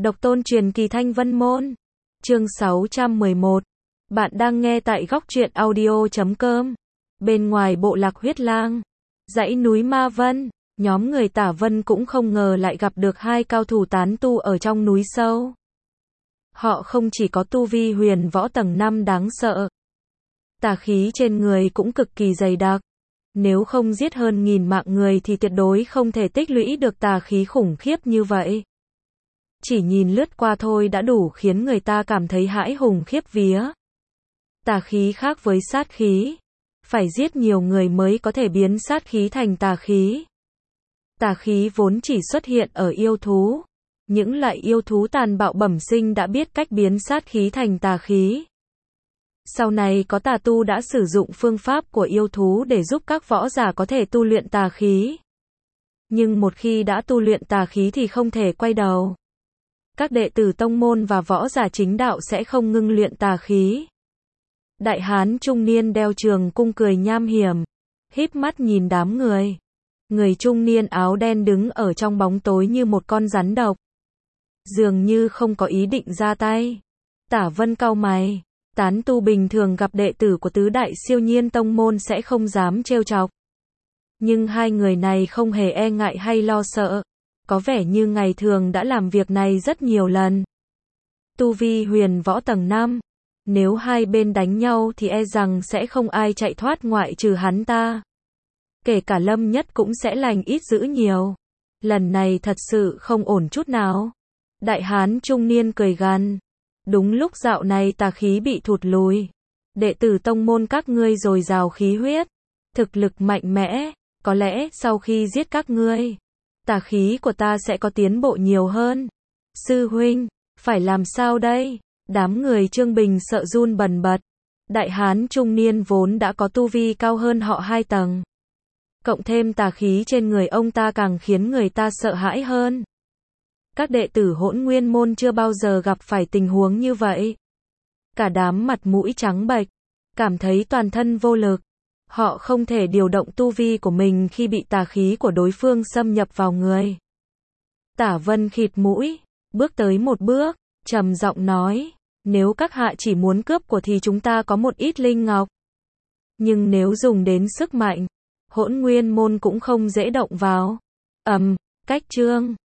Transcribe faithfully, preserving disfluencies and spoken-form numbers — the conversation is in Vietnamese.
Độc tôn truyền kỳ Thanh Vân Môn. Chương sáu trăm mười một. Bạn đang nghe tại góc truyện audio chấm com. Bên ngoài bộ lạc huyết lang, dãy núi Ma Vân, nhóm người Tả Vân cũng không ngờ lại gặp được hai cao thủ tán tu ở trong núi sâu. Họ không chỉ có tu vi huyền võ tầng năm đáng sợ, tà khí trên người cũng cực kỳ dày đặc. Nếu không giết hơn nghìn mạng người thì tuyệt đối không thể tích lũy được tà khí khủng khiếp như vậy. Chỉ nhìn lướt qua thôi đã đủ khiến người ta cảm thấy hãi hùng khiếp vía. Tà khí khác với sát khí, phải giết nhiều người mới có thể biến sát khí thành tà khí. Tà khí vốn chỉ xuất hiện ở yêu thú. Những loại yêu thú tàn bạo bẩm sinh đã biết cách biến sát khí thành tà khí. Sau này có tà tu đã sử dụng phương pháp của yêu thú để giúp các võ giả có thể tu luyện tà khí. Nhưng một khi đã tu luyện tà khí thì không thể quay đầu. Các đệ tử tông môn và võ giả chính đạo sẽ không ngưng luyện tà khí. Đại hán trung niên đeo trường cung cười nham hiểm, híp mắt nhìn đám người. Người trung niên áo đen đứng ở trong bóng tối như một con rắn độc, dường như không có ý định ra tay. Tả Vân cau mày, tán tu bình thường gặp đệ tử của tứ đại siêu nhiên tông môn sẽ không dám trêu chọc. Nhưng hai người này không hề e ngại hay lo sợ, có vẻ như ngày thường đã làm việc này rất nhiều lần. Tu vi huyền võ tầng năm, nếu hai bên đánh nhau thì e rằng sẽ không ai chạy thoát ngoại trừ hắn ta. Kể cả Lâm Nhất cũng sẽ lành ít dữ nhiều. Lần này thật sự không ổn chút nào. Đại hán trung niên cười gằn. Đúng lúc dạo này tà khí bị thụt lùi. Đệ tử tông môn các ngươi dồi dào khí huyết, thực lực mạnh mẽ, có lẽ sau khi giết các ngươi, tà khí của ta sẽ có tiến bộ nhiều hơn. Sư huynh, phải làm sao đây? Đám người Trương Bình sợ run bần bật. Đại hán trung niên vốn đã có tu vi cao hơn họ hai tầng. Cộng thêm tà khí trên người ông ta càng khiến người ta sợ hãi hơn. Các đệ tử Hỗn Nguyên môn chưa bao giờ gặp phải tình huống như vậy. Cả đám mặt mũi trắng bệch, cảm thấy toàn thân vô lực. Họ không thể điều động tu vi của mình khi bị tà khí của đối phương xâm nhập vào người. Tả Vân khịt mũi, bước tới một bước, trầm giọng nói, nếu các hạ chỉ muốn cướp của thì chúng ta có một ít linh ngọc. Nhưng nếu dùng đến sức mạnh, Hỗn Nguyên môn cũng không dễ động vào. Ầm, cách chương